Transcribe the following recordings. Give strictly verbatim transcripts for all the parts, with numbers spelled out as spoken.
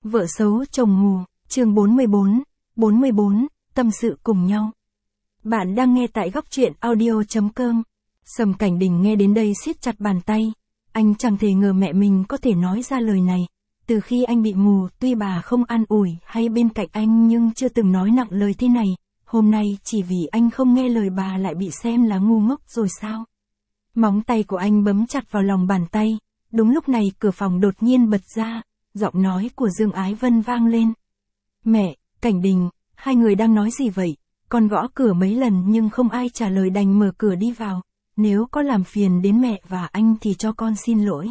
Vợ xấu chồng mù, chương bốn mươi bốn, bốn mươi bốn, tâm sự cùng nhau. Bạn đang nghe tại góc truyện audio chấm com. Sầm Cảnh Đình nghe đến đây siết chặt bàn tay. Anh chẳng thể ngờ mẹ mình có thể nói ra lời này. Từ khi anh bị mù, tuy bà không an ủi hay bên cạnh anh nhưng chưa từng nói nặng lời thế này. Hôm nay chỉ vì anh không nghe lời bà lại bị xem là ngu ngốc rồi sao? Móng tay của anh bấm chặt vào lòng bàn tay. Đúng lúc này cửa phòng đột nhiên bật ra. Giọng nói của Dương Ái Vân vang lên. Mẹ, Cảnh Đình, hai người đang nói gì vậy? Con gõ cửa mấy lần nhưng không ai trả lời, đành mở cửa đi vào. Nếu có làm phiền đến mẹ và anh thì cho con xin lỗi.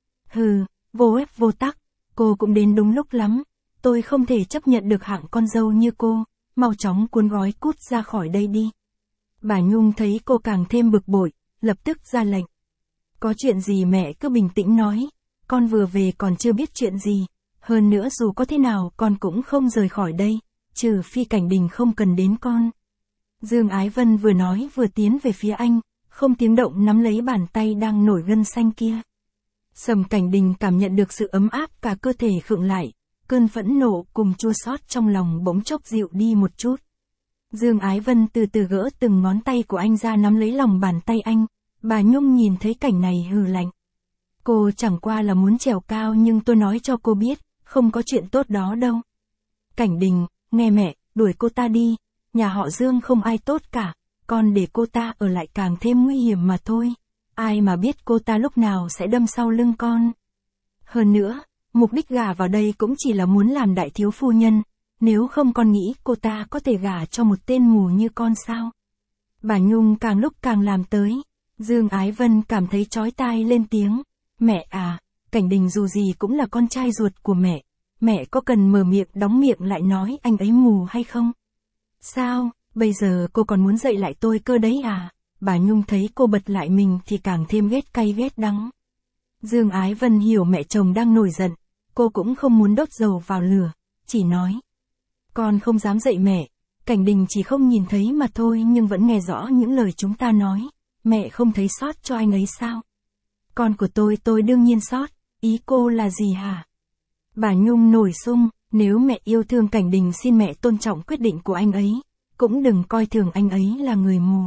Hừ, vô ép vô tắc, cô cũng đến đúng lúc lắm. Tôi không thể chấp nhận được hạng con dâu như cô, mau chóng cuốn gói cút ra khỏi đây đi. Bà Nhung thấy cô càng thêm bực bội, lập tức ra lệnh. Có chuyện gì mẹ cứ bình tĩnh nói. Con vừa về còn chưa biết chuyện gì, hơn nữa dù có thế nào con cũng không rời khỏi đây, trừ phi Cảnh Đình không cần đến con. Dương Ái Vân vừa nói vừa tiến về phía anh, không tiếng động nắm lấy bàn tay đang nổi gân xanh kia. Sầm Cảnh Đình cảm nhận được sự ấm áp cả cơ thể khựng lại, cơn phẫn nộ cùng chua xót trong lòng bỗng chốc dịu đi một chút. Dương Ái Vân từ từ gỡ từng ngón tay của anh ra nắm lấy lòng bàn tay anh, bà Nhung nhìn thấy cảnh này hừ lạnh. Cô chẳng qua là muốn trèo cao nhưng tôi nói cho cô biết, không có chuyện tốt đó đâu. Cảnh Đình, nghe mẹ, đuổi cô ta đi, nhà họ Dương không ai tốt cả, con để cô ta ở lại càng thêm nguy hiểm mà thôi. Ai mà biết cô ta lúc nào sẽ đâm sau lưng con. Hơn nữa, mục đích gả vào đây cũng chỉ là muốn làm đại thiếu phu nhân, nếu không con nghĩ cô ta có thể gả cho một tên mù như con sao? Bà Nhung càng lúc càng làm tới, Dương Ái Vân cảm thấy chói tai lên tiếng. Mẹ à, Cảnh Đình dù gì cũng là con trai ruột của mẹ, mẹ có cần mở miệng đóng miệng lại nói anh ấy mù hay không? Sao, bây giờ cô còn muốn dạy lại tôi cơ đấy à? Bà Nhung thấy cô bật lại mình thì càng thêm ghét cay ghét đắng. Dương Ái Vân hiểu mẹ chồng đang nổi giận, cô cũng không muốn đốt dầu vào lửa, chỉ nói. Con không dám dạy mẹ, Cảnh Đình chỉ không nhìn thấy mà thôi nhưng vẫn nghe rõ những lời chúng ta nói, mẹ không thấy xót cho anh ấy sao? Con của tôi tôi đương nhiên xót, ý cô là gì hả? Bà Nhung nổi sung, nếu mẹ yêu thương Cảnh Đình xin mẹ tôn trọng quyết định của anh ấy, cũng đừng coi thường anh ấy là người mù.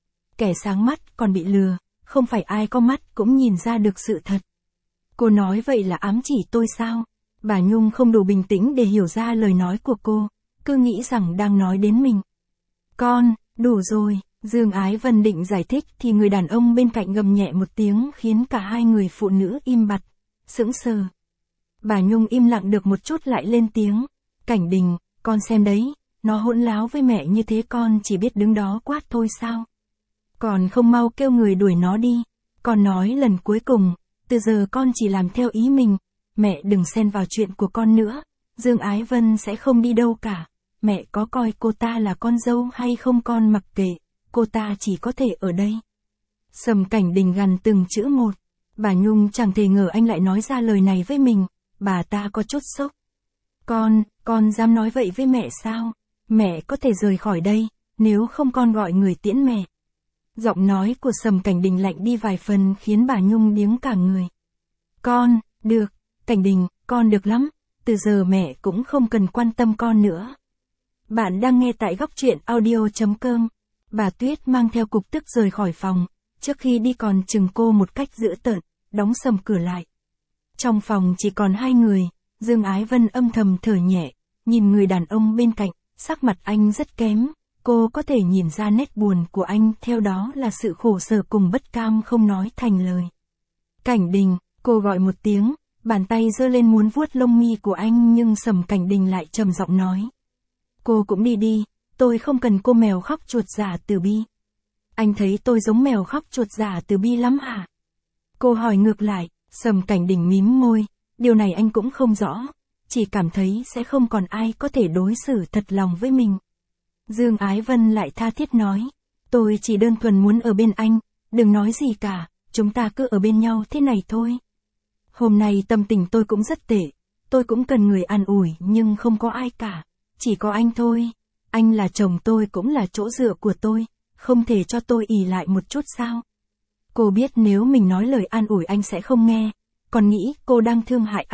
Kẻ sáng mắt còn bị lừa, không phải ai có mắt cũng nhìn ra được sự thật. Cô nói vậy là ám chỉ tôi sao? Bà Nhung không đủ bình tĩnh để hiểu ra lời nói của cô, cứ nghĩ rằng đang nói đến mình. Con, đủ rồi. Dương Ái Vân định giải thích thì người đàn ông bên cạnh gầm nhẹ một tiếng khiến cả hai người phụ nữ im bặt, sững sờ. Bà Nhung im lặng được một chút lại lên tiếng. Cảnh Đình, con xem đấy, nó hỗn láo với mẹ như thế con chỉ biết đứng đó quát thôi sao? Còn không mau kêu người đuổi nó đi. Con nói lần cuối cùng, từ giờ con chỉ làm theo ý mình, mẹ đừng xen vào chuyện của con nữa, Dương Ái Vân sẽ không đi đâu cả. Mẹ có coi cô ta là con dâu hay không con mặc kệ. Cô ta chỉ có thể ở đây. Sầm Cảnh Đình gằn từng chữ một. Bà Nhung chẳng thể ngờ anh lại nói ra lời này với mình. Bà ta có chút sốc. Con, con dám nói vậy với mẹ sao? Mẹ có thể rời khỏi đây, nếu không con gọi người tiễn mẹ. Giọng nói của Sầm Cảnh Đình lạnh đi vài phần khiến bà Nhung điếng cả người. Con, được, Cảnh Đình, con được lắm. Từ giờ mẹ cũng không cần quan tâm con nữa. Bạn đang nghe tại góc truyện audio chấm com. Bà Tuyết mang theo cục tức rời khỏi phòng, trước khi đi còn chừng cô một cách dữ tợn, đóng sầm cửa lại. Trong phòng chỉ còn hai người, Dương Ái Vân âm thầm thở nhẹ, nhìn người đàn ông bên cạnh, sắc mặt anh rất kém, cô có thể nhìn ra nét buồn của anh, theo đó là sự khổ sở cùng bất cam không nói thành lời. Cảnh Đình, cô gọi một tiếng, bàn tay giơ lên muốn vuốt lông mi của anh nhưng Sầm Cảnh Đình lại trầm giọng nói. Cô cũng đi đi. Tôi không cần cô mèo khóc chuột giả Từ Bi. Anh thấy tôi giống mèo khóc chuột giả Từ Bi lắm hả? Cô hỏi ngược lại, Sầm Cảnh Đình mím môi, điều này anh cũng không rõ, chỉ cảm thấy sẽ không còn ai có thể đối xử thật lòng với mình. Dương Ái Vân lại tha thiết nói, tôi chỉ đơn thuần muốn ở bên anh, đừng nói gì cả, chúng ta cứ ở bên nhau thế này thôi. Hôm nay tâm tình tôi cũng rất tệ, tôi cũng cần người an ủi nhưng không có ai cả, chỉ có anh thôi. Anh là chồng tôi cũng là chỗ dựa của tôi, không thể cho tôi ỷ lại một chút sao? Cô biết nếu mình nói lời an ủi anh sẽ không nghe, còn nghĩ cô đang thương hại anh,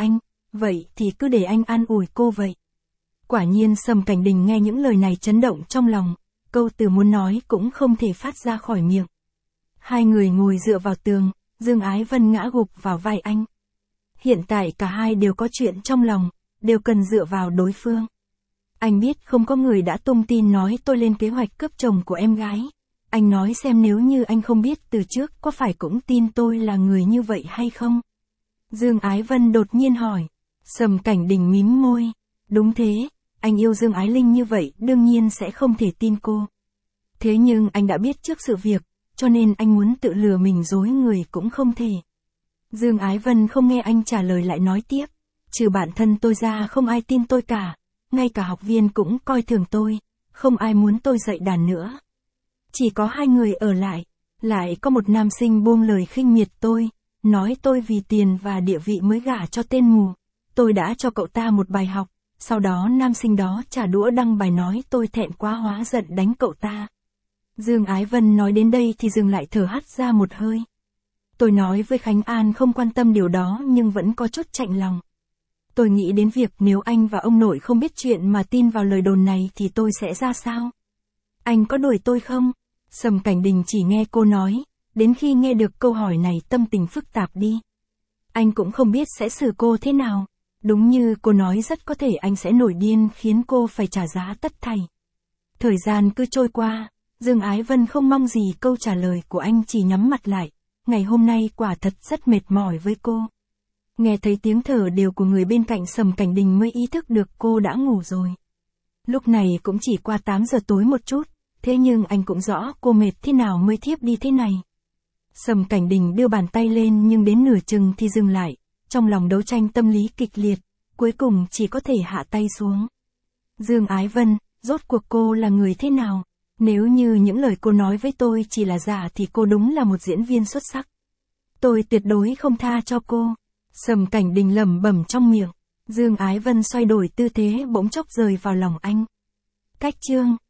vậy thì cứ để anh an ủi cô vậy. Quả nhiên Sầm Cảnh Đình nghe những lời này chấn động trong lòng, câu từ muốn nói cũng không thể phát ra khỏi miệng. Hai người ngồi dựa vào tường, Dương Ái Vân ngã gục vào vai anh. Hiện tại cả hai đều có chuyện trong lòng, đều cần dựa vào đối phương. Anh biết không có người đã tung tin nói tôi lên kế hoạch cướp chồng của em gái. Anh nói xem nếu như anh không biết từ trước có phải cũng tin tôi là người như vậy hay không? Dương Ái Vân đột nhiên hỏi. Sầm Cảnh Đình mím môi. Đúng thế, anh yêu Dương Ái Linh như vậy đương nhiên sẽ không thể tin cô. Thế nhưng anh đã biết trước sự việc, cho nên anh muốn tự lừa mình dối người cũng không thể. Dương Ái Vân không nghe anh trả lời lại nói tiếp. Trừ bản thân tôi ra không ai tin tôi cả, ngay cả học viên cũng coi thường tôi, không ai muốn tôi dạy đàn nữa. Chỉ có hai người ở lại, lại có một nam sinh buông lời khinh miệt tôi, nói tôi vì tiền và địa vị mới gả cho tên mù. Tôi đã cho cậu ta một bài học, sau đó nam sinh đó trả đũa đăng bài nói tôi thẹn quá hóa giận đánh cậu ta. Dương Ái Vân nói đến đây thì dừng lại thở hắt ra một hơi. Tôi nói với Khánh An không quan tâm điều đó nhưng vẫn có chút chạnh lòng. Tôi nghĩ đến việc nếu anh và ông nội không biết chuyện mà tin vào lời đồn này thì tôi sẽ ra sao? Anh có đuổi tôi không? Sầm Cảnh Đình chỉ nghe cô nói, đến khi nghe được câu hỏi này tâm tình phức tạp đi. Anh cũng không biết sẽ xử cô thế nào. Đúng như cô nói rất có thể anh sẽ nổi điên khiến cô phải trả giá tất thảy. Thời gian cứ trôi qua, Dương Ái Vân không mong gì câu trả lời của anh chỉ nhắm mặt lại. Ngày hôm nay quả thật rất mệt mỏi với cô. Nghe thấy tiếng thở đều của người bên cạnh Sầm Cảnh Đình mới ý thức được cô đã ngủ rồi. Lúc này cũng chỉ qua tám giờ tối một chút, thế nhưng anh cũng rõ cô mệt thế nào mới thiếp đi thế này. Sầm Cảnh Đình đưa bàn tay lên nhưng đến nửa chừng thì dừng lại, trong lòng đấu tranh tâm lý kịch liệt, cuối cùng chỉ có thể hạ tay xuống. Dương Ái Vân, rốt cuộc cô là người thế nào? Nếu như những lời cô nói với tôi chỉ là giả thì cô đúng là một diễn viên xuất sắc. Tôi tuyệt đối không tha cho cô. Sầm Cảnh Đình lẩm bẩm trong miệng. Dương Ái Vân xoay đổi tư thế bỗng chốc rời vào lòng anh. Cách chương